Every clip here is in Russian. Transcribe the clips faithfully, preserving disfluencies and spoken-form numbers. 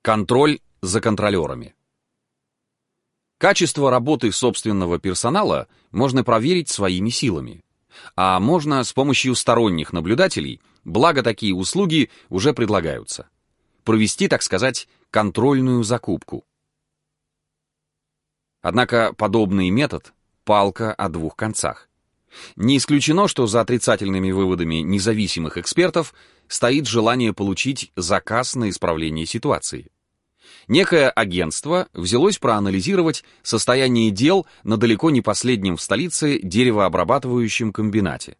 Контроль за контролерами. Качество работы собственного персонала можно проверить своими силами, а можно с помощью сторонних наблюдателей, благо такие услуги уже предлагаются. Провести, так сказать, контрольную закупку. Однако подобный метод – палка о двух концах. Не исключено, что за отрицательными выводами независимых экспертов стоит желание получить заказ на исправление ситуации. Некое агентство взялось проанализировать состояние дел на далеко не последнем в столице деревообрабатывающем комбинате.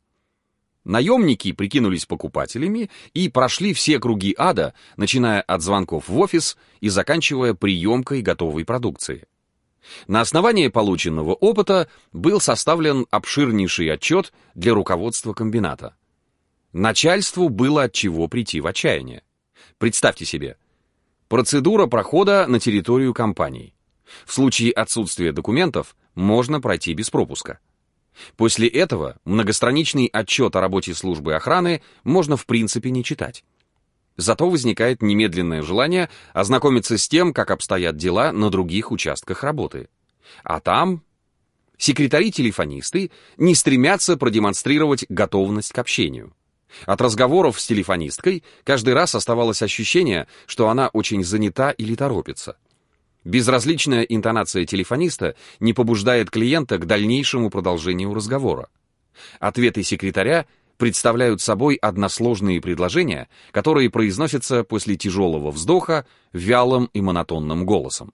Наемники прикинулись покупателями и прошли все круги ада, начиная от звонков в офис и заканчивая приемкой готовой продукции. На основании полученного опыта был составлен обширнейший отчет для руководства комбината. Начальству было от чего прийти в отчаяние. Представьте себе, процедура прохода на территорию компании. В случае отсутствия документов можно пройти без пропуска. После этого многостраничный отчет о работе службы охраны можно в принципе не читать. Зато возникает немедленное желание ознакомиться с тем, как обстоят дела на других участках работы. А там секретари-телефонисты не стремятся продемонстрировать готовность к общению. От разговоров с телефонисткой каждый раз оставалось ощущение, что она очень занята или торопится. Безразличная интонация телефониста не побуждает клиента к дальнейшему продолжению разговора. Ответы секретаря представляют собой односложные предложения, которые произносятся после тяжелого вздоха вялым и монотонным голосом.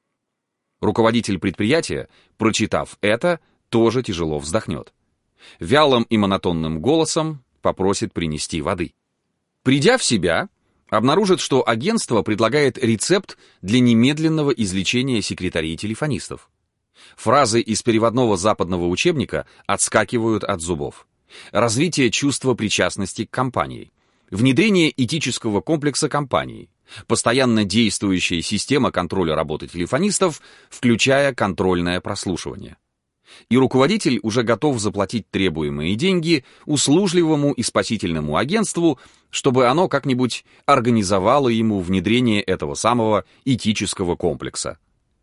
Руководитель предприятия, прочитав это, тоже тяжело вздохнет. Вялым и монотонным голосом попросит принести воды. Придя в себя, обнаружит, что агентство предлагает рецепт для немедленного излечения секретарей-телефонистов. Фразы из переводного западного учебника отскакивают от зубов. Развитие чувства причастности к компании, внедрение этического комплекса компании, постоянно действующая система контроля работы телефонистов, включая контрольное прослушивание. И руководитель уже готов заплатить требуемые деньги услужливому и спасительному агентству, чтобы оно как-нибудь организовало ему внедрение этого самого этического комплекса.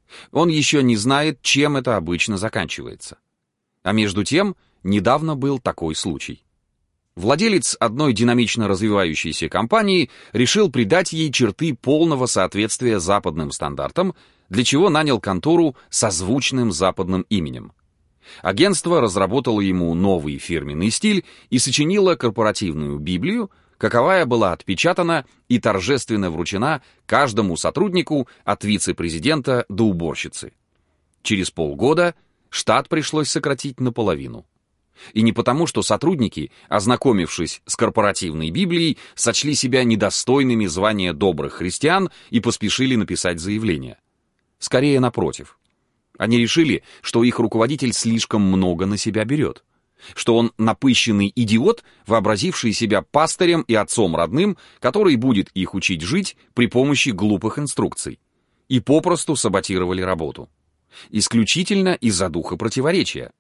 Он еще не знает, чем это обычно заканчивается. А между тем, недавно был такой случай. Владелец одной динамично развивающейся компании решил придать ей черты полного соответствия западным стандартам, для чего нанял контору со звучным западным именем. Агентство разработало ему новый фирменный стиль и сочинило корпоративную Библию, каковая была отпечатана и торжественно вручена каждому сотруднику от вице-президента до уборщицы. Через полгода штат пришлось сократить наполовину. И не потому, что сотрудники, ознакомившись с корпоративной Библией, сочли себя недостойными звания добрых христиан и поспешили написать заявление. Скорее, напротив. Они решили, что их руководитель слишком много на себя берет, что он напыщенный идиот, вообразивший себя пастырем и отцом родным, который будет их учить жить при помощи глупых инструкций, и попросту саботировали работу. Исключительно из-за духа противоречия.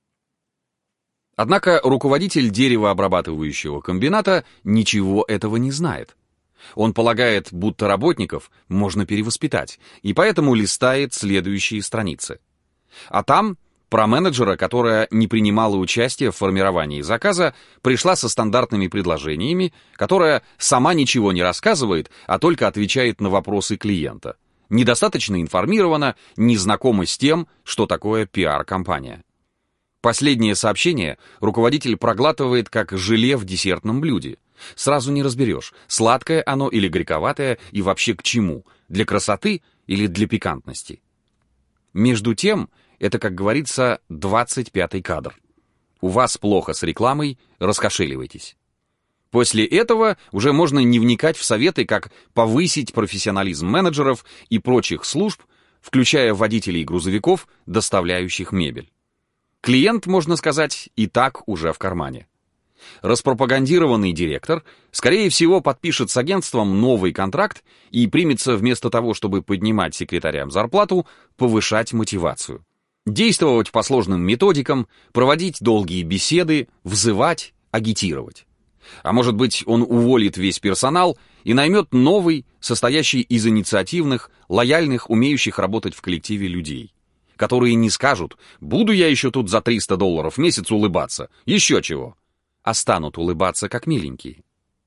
Однако руководитель деревообрабатывающего комбината ничего этого не знает. Он полагает, будто работников можно перевоспитать, и поэтому листает следующие страницы. А там про менеджера, которая не принимала участия в формировании заказа, пришла со стандартными предложениями, которая сама ничего не рассказывает, а только отвечает на вопросы клиента. Недостаточно информирована, не знакома с тем, что такое пиар-компания. Последнее сообщение руководитель проглатывает как желе в десертном блюде. Сразу не разберешь, сладкое оно или горьковатое, и вообще к чему, для красоты или для пикантности. Между тем, это, как говорится, двадцать пятый кадр. У вас плохо с рекламой, раскошеливайтесь. После этого уже можно не вникать в советы, как повысить профессионализм менеджеров и прочих служб, включая водителей грузовиков, доставляющих мебель. Клиент, можно сказать, и так уже в кармане. Распропагандированный директор, скорее всего, подпишет с агентством новый контракт и примется вместо того, чтобы поднимать секретарям зарплату, повышать мотивацию. Действовать по сложным методикам, проводить долгие беседы, взывать, агитировать. А может быть, он уволит весь персонал и наймет новый, состоящий из инициативных, лояльных, умеющих работать в коллективе людей, которые не скажут «буду я еще тут за триста долларов в месяц улыбаться, еще чего», а станут улыбаться как миленькие.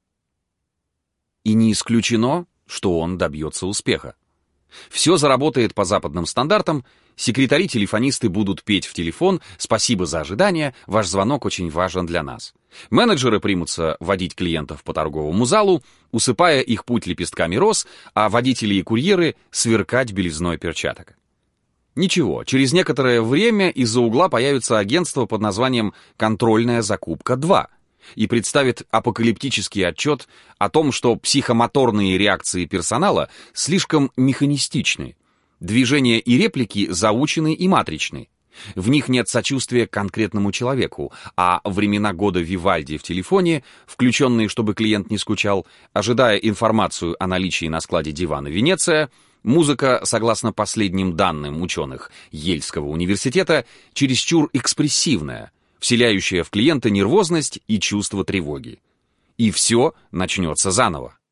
И не исключено, что он добьется успеха. Все заработает по западным стандартам, секретари-телефонисты будут петь в телефон «Спасибо за ожидание, ваш звонок очень важен для нас». Менеджеры примутся водить клиентов по торговому залу, усыпая их путь лепестками роз, а водители и курьеры сверкать белизной перчаток. Ничего, через некоторое время из-за угла появится агентство под названием «Контрольная закупка два» и представит апокалиптический отчет о том, что психомоторные реакции персонала слишком механистичны, движения и реплики заучены и матричны. В них нет сочувствия к конкретному человеку, а времена года Вивальди в телефоне, включенные, чтобы клиент не скучал, ожидая информацию о наличии на складе дивана Венеция, музыка, согласно последним данным ученых Ельского университета, чересчур экспрессивная, вселяющая в клиента нервозность и чувство тревоги. И все начнется заново.